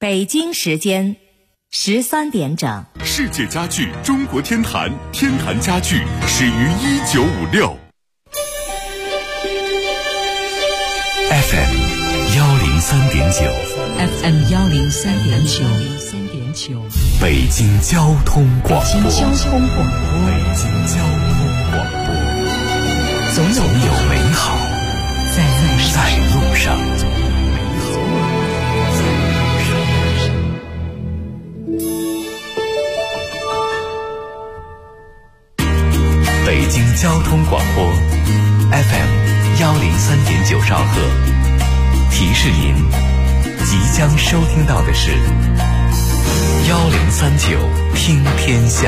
北京时间13点整。 世界家具中国天坛，天坛家具始于1956。FM 103.9 FM 103.9， 北京交通广播。 北京交通广播，总有美好在路上。 北京交通广播 FM 103.9兆赫，提示您即将收听到的是1039听天下。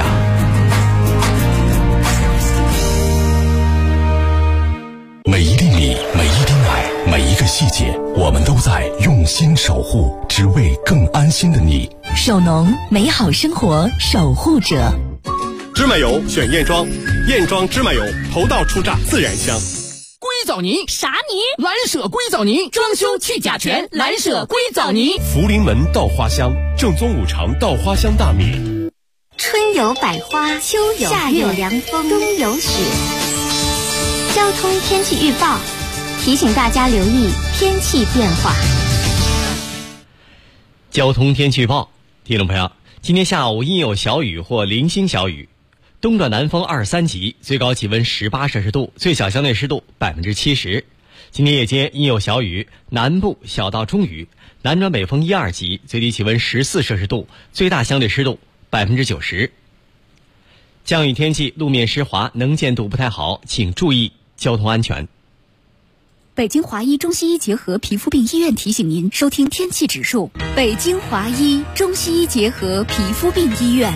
每一粒米，每一滴奶，每一个细节，我们都在用心守护，只为更安心的你。 守农，美好生活守护者。 芝麻油选燕庄，燕庄芝麻油头道出榨，自然香。 硅藻泥啥泥？ 蓝舍硅藻泥，装修去甲醛，蓝舍硅藻泥。 福临门稻花香，正宗五常稻花香大米。 春有百花，秋有夏有凉风，冬有雪。交通天气预报提醒大家留意天气变化。 交通天气预报，听众朋友，今天下午阴有小雨或零星小雨，东转南风2、3级，最高气温18摄氏度，最小相对湿度70%。今天夜间阴有小雨，南部小到中雨，南转北风1、2级，最低气温14摄氏度，最大相对湿度90%。降雨天气，路面湿滑，能见度不太好，请注意交通安全。 北京华医中西医结合皮肤病医院提醒您收听天气指数。北京华医中西医结合皮肤病医院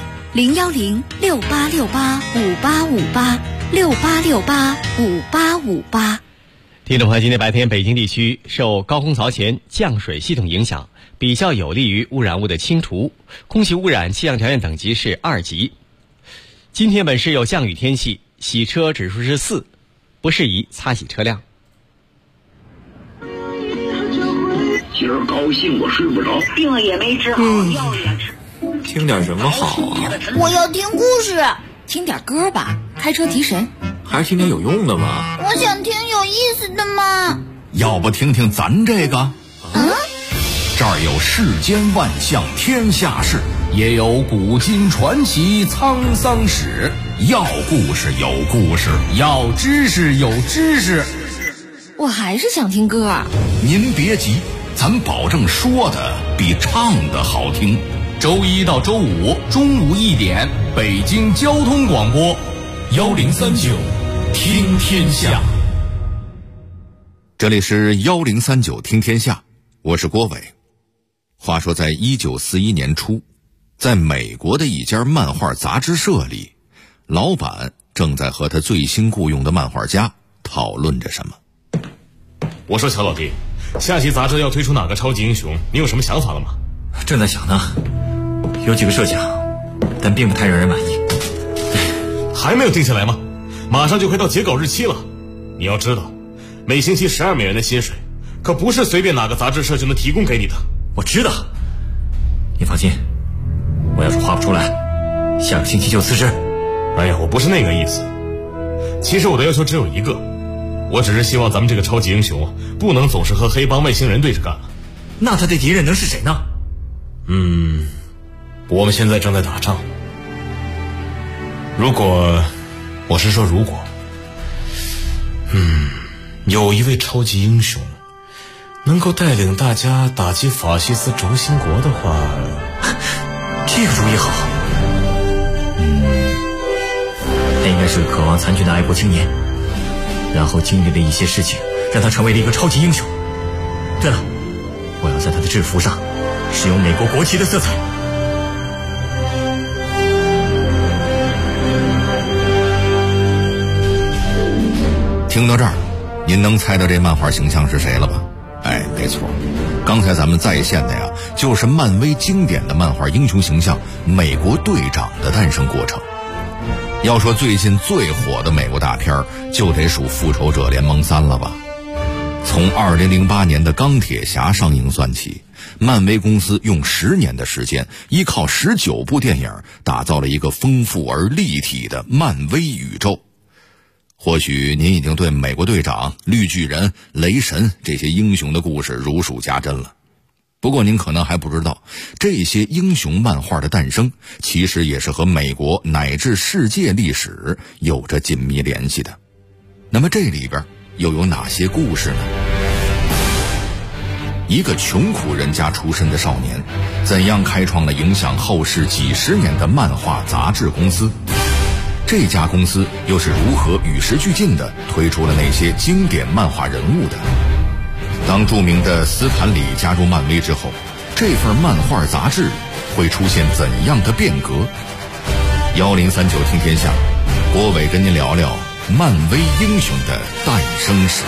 ，0106868585858，68685858。 听众朋友，今天白天北京地区受高空槽前降水系统影响，比较有利于污染物的清除，空气污染气象条件等级是2级。今天本市有降雨天气，洗车指数是4，不适宜擦洗车辆。 今儿高兴我睡不着， 病也没治好，药也吃。 听点什么好啊？ 我要听故事。 听点歌吧，开车提神。 还是听点有用的吧。 我想听有意思的嘛。 要不听听咱这个？这儿有世间万象天下事，也有古今传奇沧桑史。要故事有故事，要知识有知识。 我还是想听歌。 您别急，咱保证说的比唱的好听。周一到周五中午1点，北京交通广播1039听天下。这里是1039听天下，我是郭伟。话说在1941年初，在美国的一家漫画杂志社里，老板正在和他最新雇佣的漫画家讨论着什么。 我说乔老弟，下期杂志要推出哪个超级英雄，你有什么想法了吗？ 正在想呢，有几个设想，但并不太让人满意。 还没有定下来吗？马上就快到截稿日期了。你要知道，每星期12美元的薪水，可不是随便哪个杂志社就能提供给你的。 我知道，你放心，我要是画不出来，下个星期就辞职。 哎呀，我不是那个意思。其实我的要求只有一个，我只是希望咱们这个超级英雄不能总是和黑帮外星人对着干了。 那他的敌人能是谁呢？ 我们现在正在打仗。如果有一位超级英雄能够带领大家打击法西斯轴心国的话， 这个主意好。他应该是个渴望残军的爱国青年，然后经历了一些事情，让他成为了一个超级英雄。对了，我要在他的制服上使用美国国旗的色彩。 听到这儿，您能猜到这漫画形象是谁了吧？哎，没错，刚才咱们在线的呀，就是漫威经典的漫画英雄形象美国队长的诞生过程。要说最近最火的美国大片，就得数《复仇者联盟3》了吧。从2008年的钢铁侠上映算起， 漫威公司用10年的时间，依靠19部电影，打造了一个丰富而立体的漫威宇宙。或许您已经对美国队长、绿巨人、雷神这些英雄的故事如数家珍了。不过您可能还不知道，这些英雄漫画的诞生其实也是和美国乃至世界历史有着紧密联系的。那么这里边又有哪些故事呢？一个穷苦人家出身的少年，怎样开创了影响后世几十年的漫画杂志公司？这家公司又是如何与时俱进地推出了那些经典漫画人物的？当著名的斯坦李加入漫威之后，这份漫画杂志会出现怎样的变革？1039听天下，郭伟跟您聊聊漫威英雄的诞生史。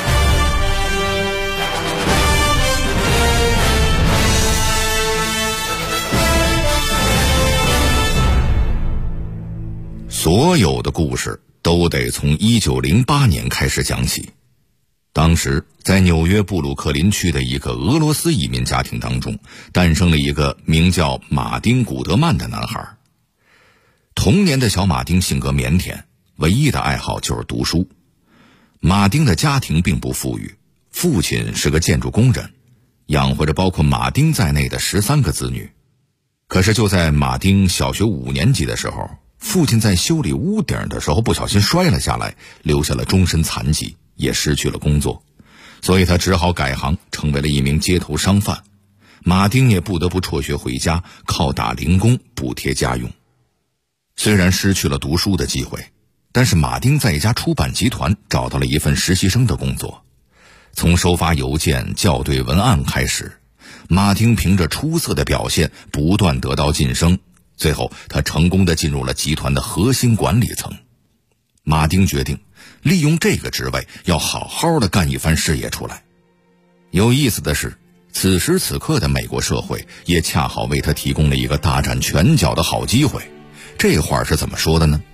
所有的故事都得从1908年开始讲起。当时在纽约布鲁克林区的一个俄罗斯移民家庭当中，诞生了一个名叫马丁·古德曼的男孩。童年的小马丁性格腼腆，唯一的爱好就是读书。马丁的家庭并不富裕，父亲是个建筑工人，养活着包括马丁在内的13个子女。可是就在马丁小学5年级的时候，父亲在修理屋顶的时候不小心摔了下来，留下了终身残疾，也失去了工作，所以他只好改行，成为了一名街头商贩。马丁也不得不辍学回家，靠打零工补贴家用。虽然失去了读书的机会，但是马丁在一家出版集团找到了一份实习生的工作。从收发邮件、校对文案开始，马丁凭着出色的表现不断得到晋升，最后他成功地进入了集团的核心管理层。马丁决定利用这个职位要好好的干一番事业出来。有意思的是，此时此刻的美国社会也恰好为他提供了一个大展拳脚的好机会。这话是怎么说的呢？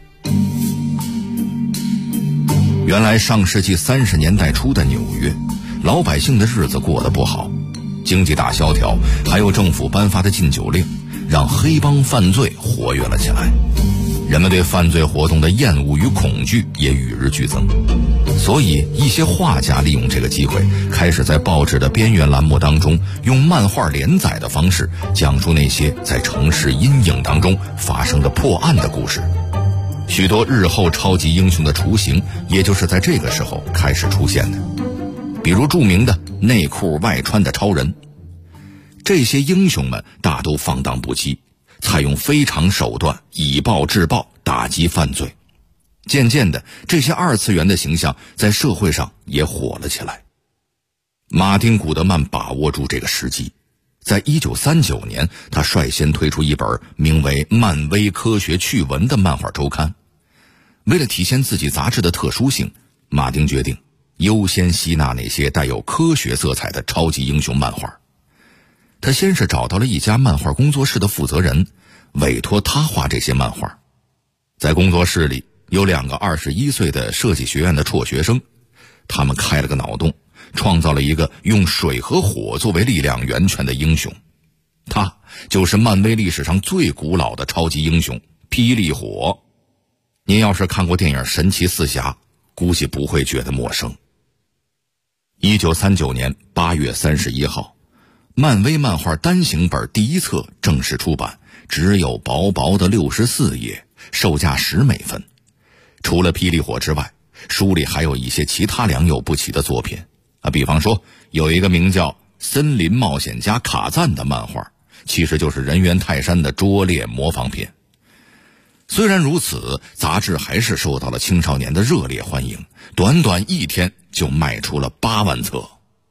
原来上世纪30年代初的纽约，老百姓的日子过得不好，经济大萧条，还有政府颁发的禁酒令，让黑帮犯罪活跃了起来。人们对犯罪活动的厌恶与恐惧也与日俱增，所以一些画家利用这个机会，开始在报纸的边缘栏目当中，用漫画连载的方式讲述那些在城市阴影当中发生的破案的故事。许多日后超级英雄的雏形，也就是在这个时候开始出现的。比如著名的内裤外穿的超人。这些英雄们大都放荡不羁，采用非常手段，以暴制暴，打击犯罪。渐渐的，这些二次元的形象在社会上也火了起来。马丁·古德曼把握住这个时机，在1939年，他率先推出一本名为《漫威科学趣闻》的漫画周刊。为了体现自己杂志的特殊性，马丁决定优先吸纳那些带有科学色彩的超级英雄漫画。他先是找到了一家漫画工作室的负责人，委托他画这些漫画。在工作室里有2个21岁的设计学院的辍学生，他们开了个脑洞，创造了一个用水和火作为力量源泉的英雄。他就是漫威历史上最古老的超级英雄霹雳火。您要是看过电影《神奇四侠》，估计不会觉得陌生。1939年8月31号，漫威漫画单行本第一册正式出版，只有薄薄的64页，售价10美分。除了霹雳火之外，书里还有一些其他良莠不齐的作品比方说有一个名叫《森林冒险家卡赞》的漫画，其实就是人猿泰山的拙劣模仿品。虽然如此，杂志还是受到了青少年的热烈欢迎，短短1天就卖出了8万册。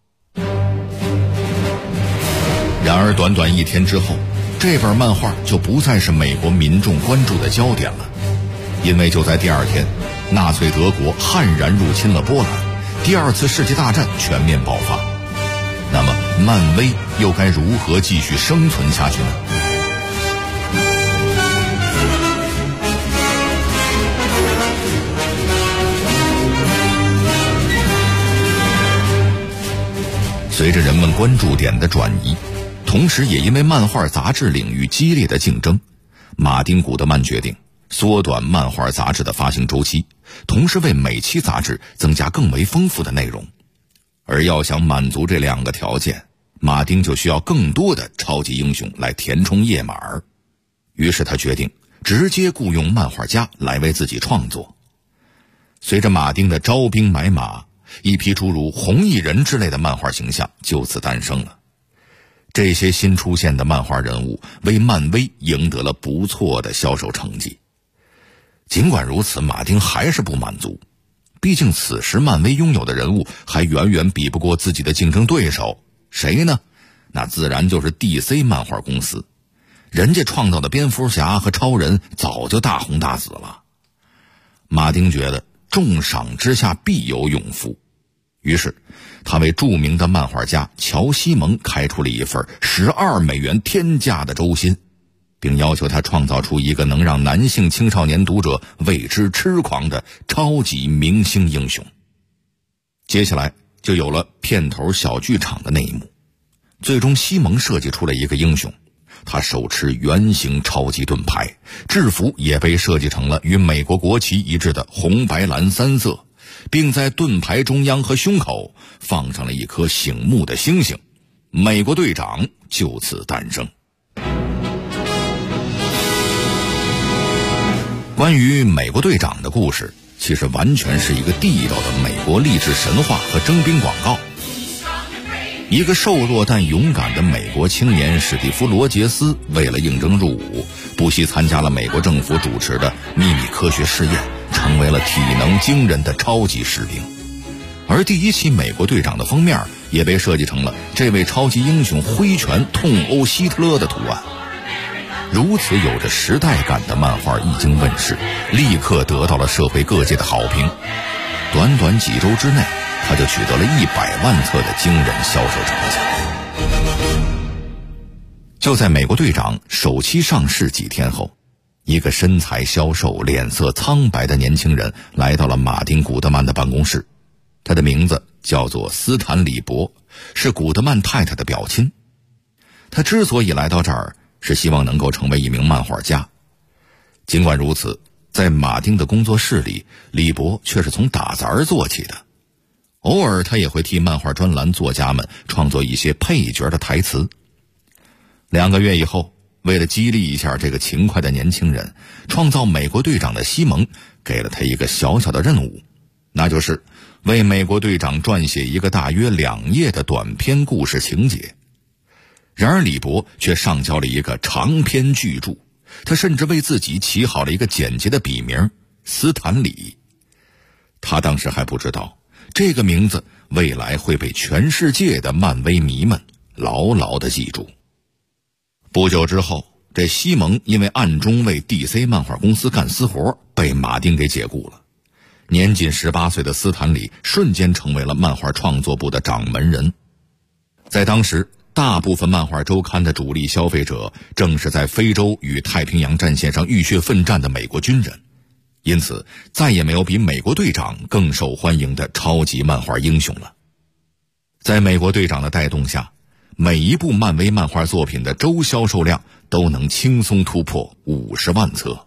然而短短1天之后，这本漫画就不再是美国民众关注的焦点了，因为就在第2天，纳粹德国悍然入侵了波兰，第2次世界大战全面爆发。那么漫威又该如何继续生存下去呢？随着人们关注点的转移， 同时也因为漫画杂志领域激烈的竞争，马丁·古德曼决定缩短漫画杂志的发行周期，同时为每期杂志增加更为丰富的内容。而要想满足这两个条件，马丁就需要更多的超级英雄来填充页码。于是他决定直接雇佣漫画家来为自己创作。随着马丁的招兵买马，一批诸如红衣人之类的漫画形象就此诞生了。这些新出现的漫画人物为漫威赢得了不错的销售成绩。尽管如此，马丁还是不满足，毕竟此时漫威拥有的人物还远远比不过自己的竞争对手。谁呢？那自然就是 DC 漫画公司。人家创造的蝙蝠侠和超人早就大红大紫了。马丁觉得重赏之下必有勇夫，于是他为著名的漫画家乔西蒙开出了一份12美元天价的周薪，并要求他创造出一个能让男性青少年读者为之痴狂的超级明星英雄。接下来就有了片头小剧场的那一幕。最终西蒙设计出了一个英雄，他手持圆形超级盾牌，制服也被设计成了与美国国旗一致的红白蓝三色，并在盾牌中央和胸口放上了一颗醒目的星星。美国队长就此诞生。关于美国队长的故事，其实完全是一个地道的美国励志神话和征兵广告。一个瘦弱但勇敢的美国青年史蒂夫·罗杰斯为了应征入伍，不惜参加了美国政府主持的秘密科学试验，成为了体能惊人的超级士兵。而第一期美国队长的封面也被设计成了这位超级英雄挥拳痛殴希特勒的图案。如此有着时代感的漫画一经问世，立刻得到了社会各界的好评。短短几周之内，他就取得了100万册的惊人销售成绩。就在美国队长首期上市几天后，一个身材消瘦、脸色苍白的年轻人来到了马丁·古德曼的办公室。他的名字叫做斯坦李·博，是古德曼太太的表亲。他之所以来到这儿，是希望能够成为一名漫画家。尽管如此，在马丁的工作室里，李博却是从打杂做起的。偶尔他也会替漫画专栏作家们创作一些配角的台词。2个月以后，为了激励一下这个勤快的年轻人，创造美国队长的西蒙给了他一个小小的任务，那就是为美国队长撰写一个大约2页的短篇故事情节。然而李博却上交了一个长篇巨著，他甚至为自己起好了一个简洁的笔名斯坦李。他当时还不知道，这个名字未来会被全世界的漫威迷们牢牢地记住。不久之后，这西蒙因为暗中为 DC 漫画公司干私活，被马丁给解雇了。年仅18岁的斯坦李瞬间成为了漫画创作部的掌门人。在当时，大部分漫画周刊的主力消费者正是在非洲与太平洋战线上浴血奋战的美国军人，因此再也没有比美国队长更受欢迎的超级漫画英雄了。在美国队长的带动下，每一部漫威漫画作品的周销售量都能轻松突破50万册。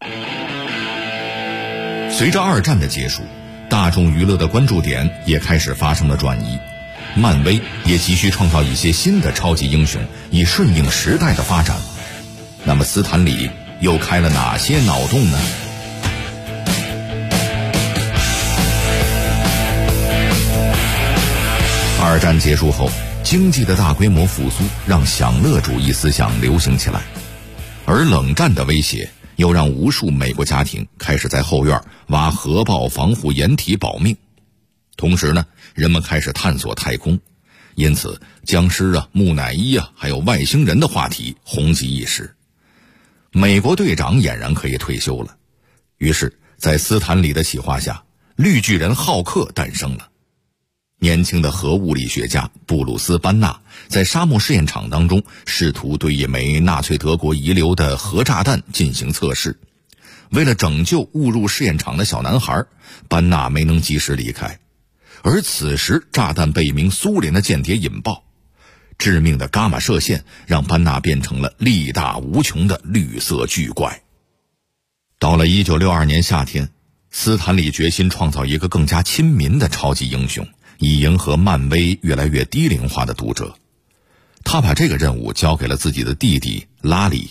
随着2战的结束，大众娱乐的关注点也开始发生了转移，漫威也急需创造一些新的超级英雄，以顺应时代的发展。那么斯坦李又开了哪些脑洞呢？2战结束后，经济的大规模复苏让享乐主义思想流行起来，而冷战的威胁又让无数美国家庭开始在后院挖核爆防护掩体保命。同时呢，人们开始探索太空，因此僵尸啊、木乃伊啊，还有外星人的话题红极一时。美国队长俨然可以退休了，于是在斯坦李的企划下，绿巨人浩克诞生了。年轻的核物理学家布鲁斯·班纳在沙漠试验场当中试图对一枚纳粹德国遗留的核炸弹进行测试。为了拯救误入试验场的小男孩，班纳没能及时离开。而此时炸弹被一名苏联的间谍引爆， 致命的伽马射线让班纳变成了力大无穷的绿色巨怪。到了1962年夏天，斯坦李决心创造一个更加亲民的超级英雄，以迎合漫威越来越低龄化的读者。他把这个任务交给了自己的弟弟拉里。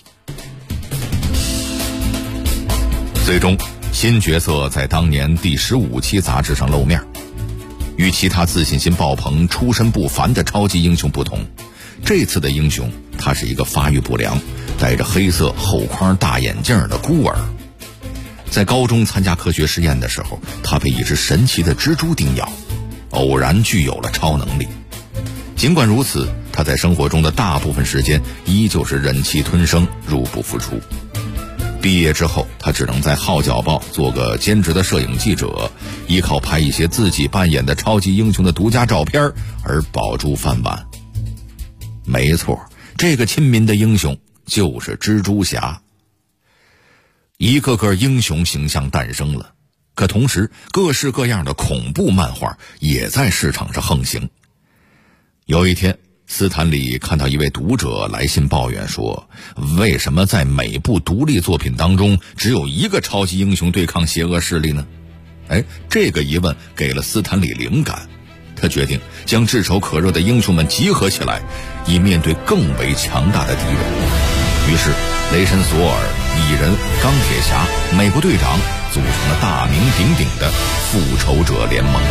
最终，新角色在当年第15期杂志上露面。与其他自信心爆棚、出身不凡的超级英雄不同，这次的英雄他是一个发育不良、戴着黑色厚框大眼镜的孤儿。在高中参加科学实验的时候，他被一只神奇的蜘蛛叮咬，偶然具有了超能力。尽管如此，他在生活中的大部分时间依旧是忍气吞声、入不敷出。毕业之后，他只能在《号角报》做个兼职的摄影记者，依靠拍一些自己扮演的超级英雄的独家照片而保住饭碗。没错，这个亲民的英雄就是蜘蛛侠。一个个英雄形象诞生了，可同时各式各样的恐怖漫画也在市场上横行。有一天，斯坦李看到一位读者来信抱怨说，为什么在每部独立作品当中只有一个超级英雄对抗邪恶势力呢？这个疑问给了斯坦李灵感，他决定将炙手可热的英雄们集合起来，以面对更为强大的敌人。于是雷神索尔、蚁人、钢铁侠、美国队长组成了大名鼎鼎的复仇者联盟。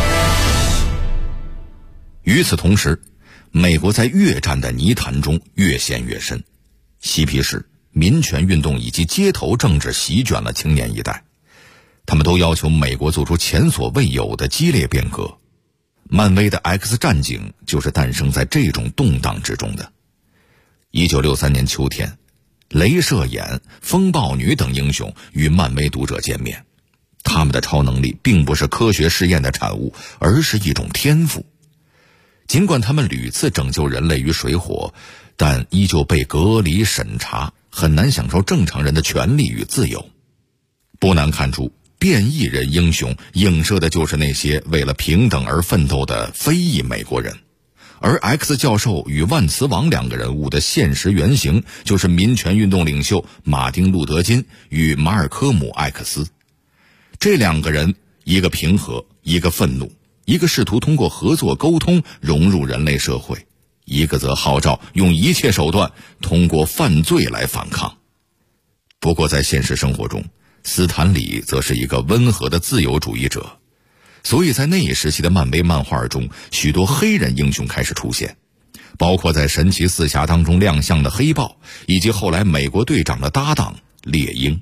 与此同时，美国在越战的泥潭中越陷越深，嬉皮士、民权运动以及街头政治席卷了青年一代，他们都要求美国做出前所未有的激烈变革。漫威的 X 战警就是诞生在这种动荡之中的。1963年秋天，镭射眼、风暴女等英雄与漫威读者见面，他们的超能力并不是科学试验的产物，而是一种天赋。尽管他们屡次拯救人类于水火，但依旧被隔离审查，很难享受正常人的权利与自由。不难看出，变异人英雄影射的就是那些为了平等而奋斗的非裔美国人，而 X 教授与万磁王两个人物的现实原型就是民权运动领袖马丁·路德·金与马尔科姆·艾克斯。这两个人，一个平和，一个愤怒，一个试图通过合作沟通融入人类社会，一个则号召用一切手段通过犯罪来反抗。不过在现实生活中，斯坦李则是一个温和的自由主义者，所以在那一时期的漫威漫画中，许多黑人英雄开始出现，包括在神奇四侠当中亮相的黑豹，以及后来美国队长的搭档猎鹰。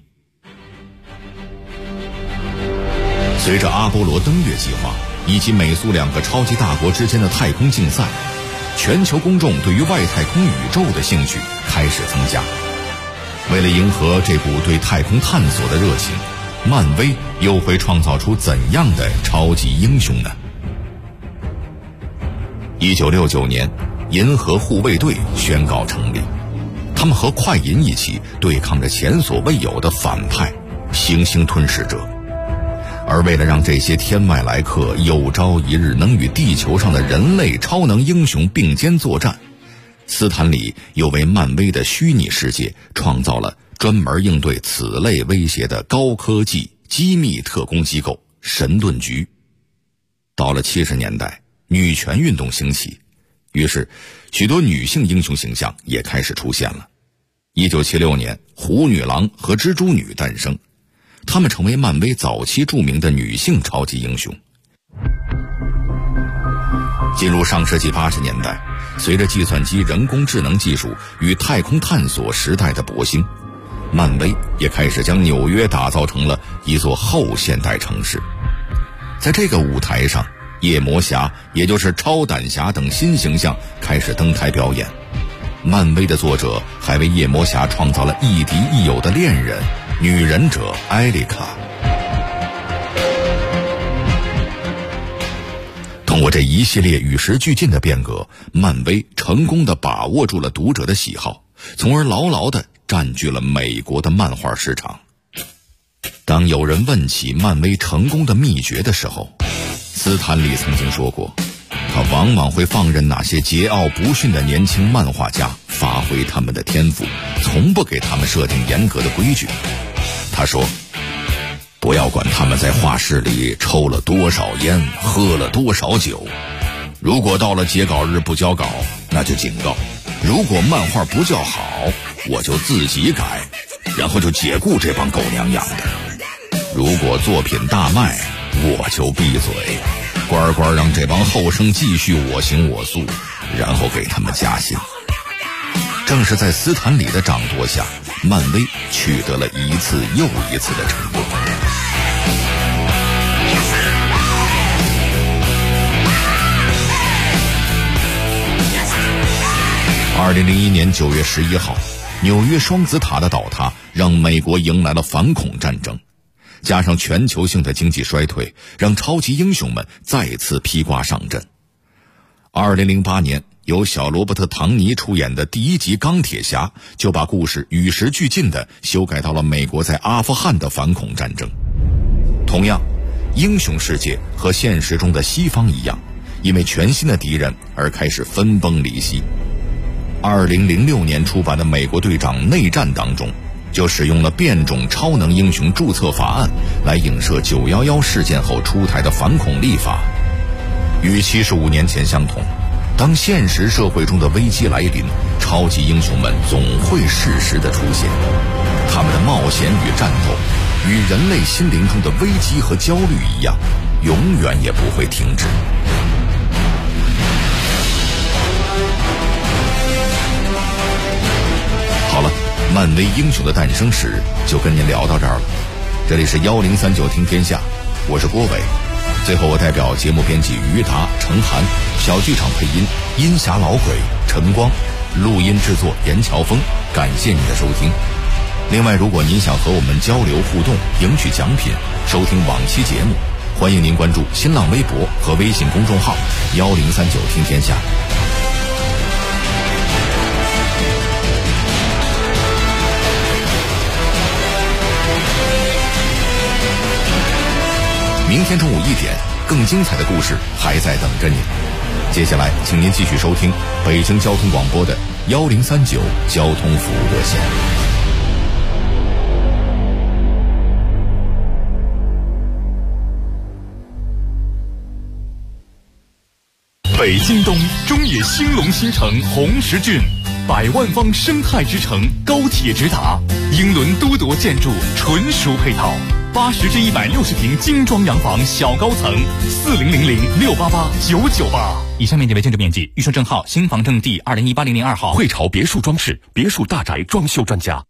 随着阿波罗登月计划以及美苏两个超级大国之间的太空竞赛，全球公众对于外太空宇宙的兴趣开始增加。为了迎合这股对太空探索的热情，漫威又会创造出怎样的超级英雄呢？1969年，银河护卫队宣告成立，他们和快银一起对抗着前所未有的反派行星吞噬者。而为了让这些天外来客有朝一日能与地球上的人类超能英雄并肩作战，斯坦李又为漫威的虚拟世界创造了专门应对此类威胁的高科技机密特工机构神盾局。到了70年代，女权运动兴起，于是许多女性英雄形象也开始出现了。1976年，虎女郎和蜘蛛女诞生，她们成为漫威早期著名的女性超级英雄。进入上世纪80年代，随着计算机、人工智能技术与太空探索时代的勃兴，漫威也开始将纽约打造成了一座后现代城市。在这个舞台上，夜魔侠也就是超胆侠等新形象开始登台表演。漫威的作者还为夜魔侠创造了亦敌亦友的恋人女忍者艾丽卡。通过这一系列与时俱进的变革，漫威成功地把握住了读者的喜好，从而牢牢地占据了美国的漫画市场。当有人问起漫威成功的秘诀的时候，斯坦李曾经说过， 他往往会放任那些桀骜不驯的年轻漫画家发挥他们的天赋，从不给他们设定严格的规矩。他说，不要管他们在画室里抽了多少烟，喝了多少酒，如果到了截稿日不交稿，那就警告，如果漫画不叫好，我就自己改，然后就解雇这帮狗娘养的。如果作品大卖，我就闭嘴，乖乖让这帮后生继续我行我素，然后给他们加薪。正是在斯坦李的掌舵下，漫威取得了一次又一次的成功。2001年9月11号，纽约双子塔的倒塌让美国迎来了反恐战争，加上全球性的经济衰退，让超级英雄们再次披挂上阵。2008年，由小罗伯特·唐尼出演的第1集《钢铁侠》就把故事与时俱进地修改到了美国在阿富汗的反恐战争。同样，英雄世界和现实中的西方一样，因为全新的敌人而开始分崩离析。2006年出版的《美国队长内战》当中，就使用了变种超能英雄注册法案来影射911事件后出台的反恐立法。与75年前相同，当现实社会中的危机来临，超级英雄们总会适时地出现，他们的冒险与战斗与人类心灵中的危机和焦虑一样，永远也不会停止。好了，漫威英雄的诞生史就跟您聊到这儿了。这里是1039听天下，我是郭伟。最后我代表节目编辑于达、程涵，小剧场配音音侠老鬼、陈光，录音制作严乔峰，感谢您的收听。另外，如果您想和我们交流互动，赢取奖品，收听往期节目，欢迎您关注新浪微博和微信公众号1039听天下。明天中午1点，更精彩的故事还在等着您。接下来，请您继续收听北京交通广播的1039交通服务热线。 北京东中野兴隆新城红石郡，100万方生态之城，高铁直达，英伦都铎建筑纯属配套。80至160平精装洋房小高层，4000-688-998。以上面积为建筑面积，预售证号新房证第2018-002号。 汇潮别墅装饰，别墅大宅装修专家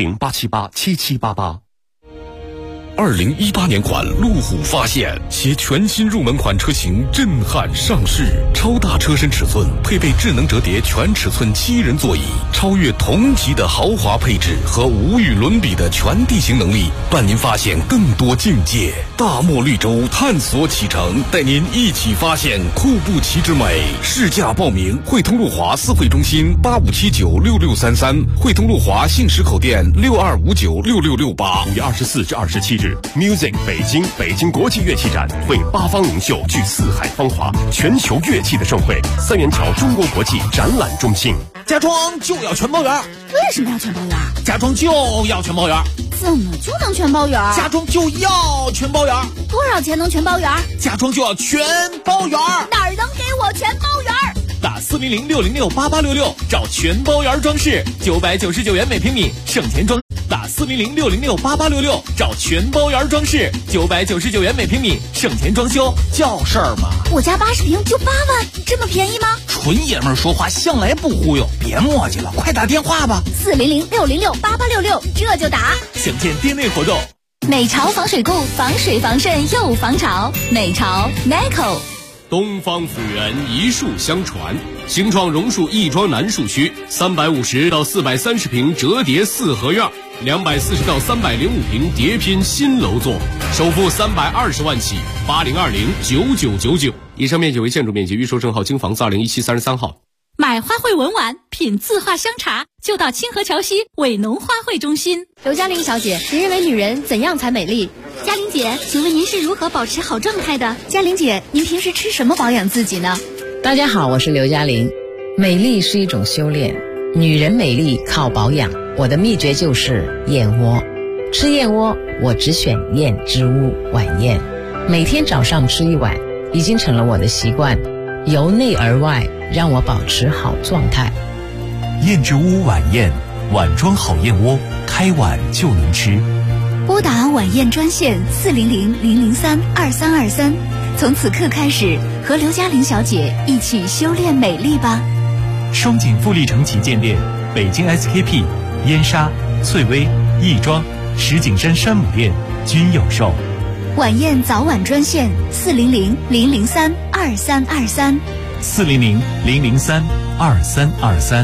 ，400-878-7788。2018年款路虎发现，其全新入门款车型震撼上市，超大车身尺寸，配备智能折叠全尺寸7人座椅，超越同级的豪华配置和无与伦比的全地形能力，伴您发现更多境界。大漠绿洲探索启程，带您一起发现库布齐之美。试驾报名，汇通路华四会中心85796633，汇通路华信实口店62596668。5月24至27日。Music 北京国际乐器展为8方名秀聚四海芳华，全球乐器的盛会，三元桥中国国际展览中心。 家装就要全包圆。 为什么要全包圆？ 家装就要全包圆。 怎么就能全包圆？ 家装就要全包圆。 多少钱能全包圆？ 家装就要全包圆。 哪儿能给我全包圆？ 打400-606-8866找全包圆装饰，999元每平米，省钱装。打400-606-8866找全包圆装饰，999元每平米，省钱装修，叫事儿吗？ 我家80平就8万，这么便宜吗？ 纯爷们儿说话向来不忽悠，别磨叽了，快打电话吧。 400-606-8866，这就打。 详见店内活动。 美潮防水固，防水防渗又防潮。美潮 Neco。 东方府源一树相传，兴创榕树亦庄南树区350到430平折叠4合院，240到305平叠拼新楼座，首付320万起，80209999。以上面积为建筑面积，预售证号京房子2017-33号。 买花卉文玩，品字画香茶，就到清河桥西伟农花卉中心。 刘嘉玲小姐，您认为女人怎样才美丽？ 嘉玲姐，请问您是如何保持好状态的？ 嘉玲姐，您平时吃什么保养自己呢？ 大家好，我是刘嘉玲。美丽是一种修炼，女人美丽靠保养。我的秘诀就是燕窝。吃燕窝，我只选燕之屋晚宴，每天早上吃一碗，已经成了我的习惯，由内而外让我保持好状态。 燕之屋晚宴，碗装好燕窝，开碗就能吃。 拨打晚宴专线400-003-2323，从此刻开始和刘嘉玲小姐一起修炼美丽吧。 双井富力城旗舰店、北京 SKP、燕莎、翠微、亦庄、石景山山姆店均有售。 晚宴早晚专线400-003-2323。 400-003-2323。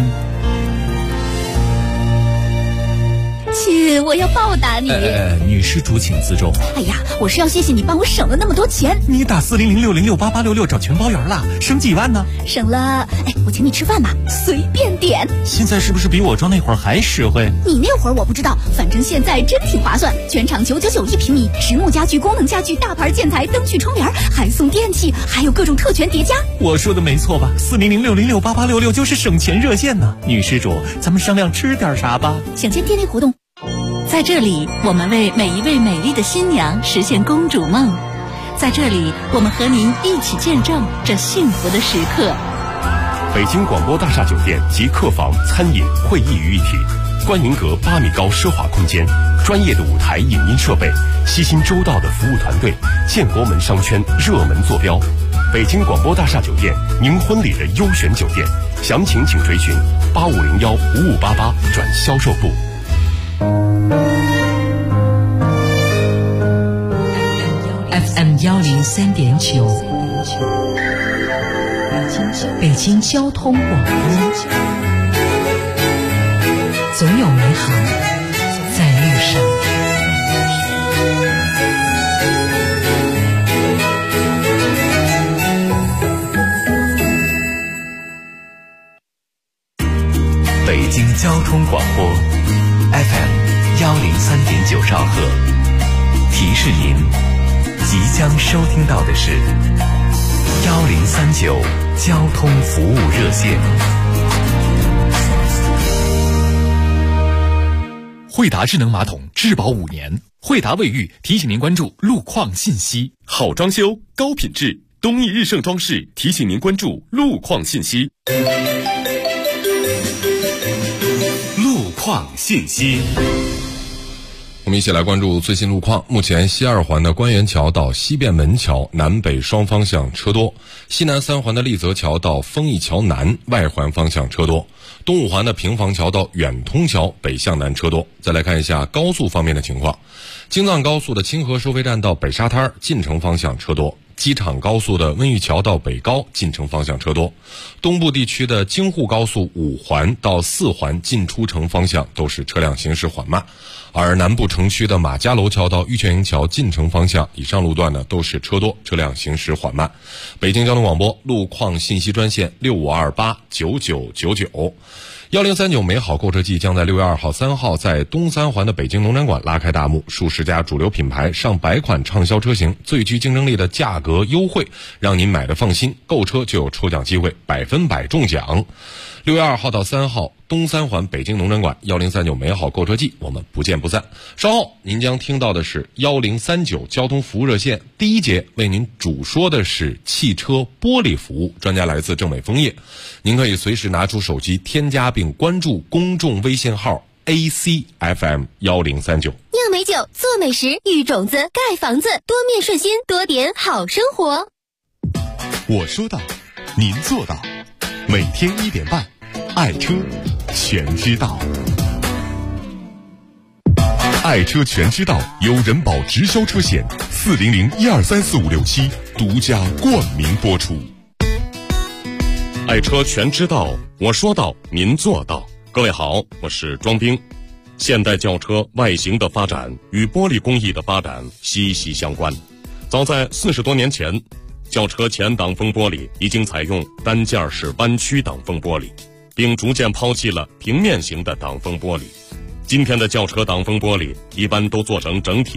亲，我要报答你。 女施主请自重。 哎呀，我是要谢谢你帮我省了那么多钱。 你打400-606-8866找全包圆了，省几万呢？ 省了，我请你吃饭吧，随便点。 现在是不是比我装那会儿还实惠？ 你那会儿我不知道，反正现在真挺划算，全场999一平米，实木家具、功能家具、大牌建材、灯具、窗帘，还送电器，还有各种特权叠加。 我说的没错吧？400-606-8866就是省钱热线呢。女施主，咱们商量吃点啥吧？ 享签店内活动。 在这里，我们为每一位美丽的新娘实现公主梦。在这里，我们和您一起见证这幸福的时刻。 北京广播大厦酒店集客房、餐饮、会议于一体，观云阁8米高奢华空间，专业的舞台影音设备，悉心周到的服务团队，建国门商圈热门坐标。北京广播大厦酒店，您婚礼的优选酒店，详情请垂询8501-5588转销售部。 FM 103.9，北京交通广播，总有美好在路上。 北京交通广播 FM 103.9兆赫，提示您即将收听到的是1039交通服务热线。 惠达智能马桶质保5年，惠达卫浴提醒您关注路况信息。好装修，高品质，东益日盛装饰提醒您关注路况信息。路况信息。 我们一起来关注最新路况。目前西二环的官园桥到西便门桥南北双方向车多，西南三环的立泽桥到丰益桥南外环方向车多，东五环的平房桥到远通桥北向南车多。再来看一下高速方面的情况，京藏高速的清河收费站到北沙滩进城方向车多，机场高速的温榆桥到北高进城方向车多，东部地区的京沪高速5环到4环进出城方向都是车辆行驶缓慢，而南部城区的马家楼桥到玉泉营桥进城方向以上路段呢都是车多，车辆行驶缓慢。北京交通广播路况信息专线65289999。1039美好购车季将在6月2号、3号在东三环的北京农展馆拉开大幕，数十家主流品牌上百款畅销车型，最具竞争力的价格优惠，让您买的放心，购车就有抽奖机会，100%中奖。6月2号到3号东三环北京农展馆1039美好购车季，我们不见不散。稍后您将听到的是1039交通服务热线第一节，为您主说的是汽车玻璃服务，专家来自正美枫叶。您可以随时拿出手机添加并关注公众微信号 ACFM 1039。 酿美酒，做美食，育种子，盖房子，多面顺心，多点好生活。 我说到，您做到，每天1点半，爱车全知道。爱车全知道由人保直销车险400-1234567独家冠名播出。爱车全知道，我说到，您做到。各位好，我是庄兵。现代轿车外形的发展与玻璃工艺的发展息息相关。早在40多年前，轿车前挡风玻璃已经采用单件式弯曲挡风玻璃，并逐渐抛弃了平面型的挡风玻璃。今天的轿车挡风玻璃一般都做成整体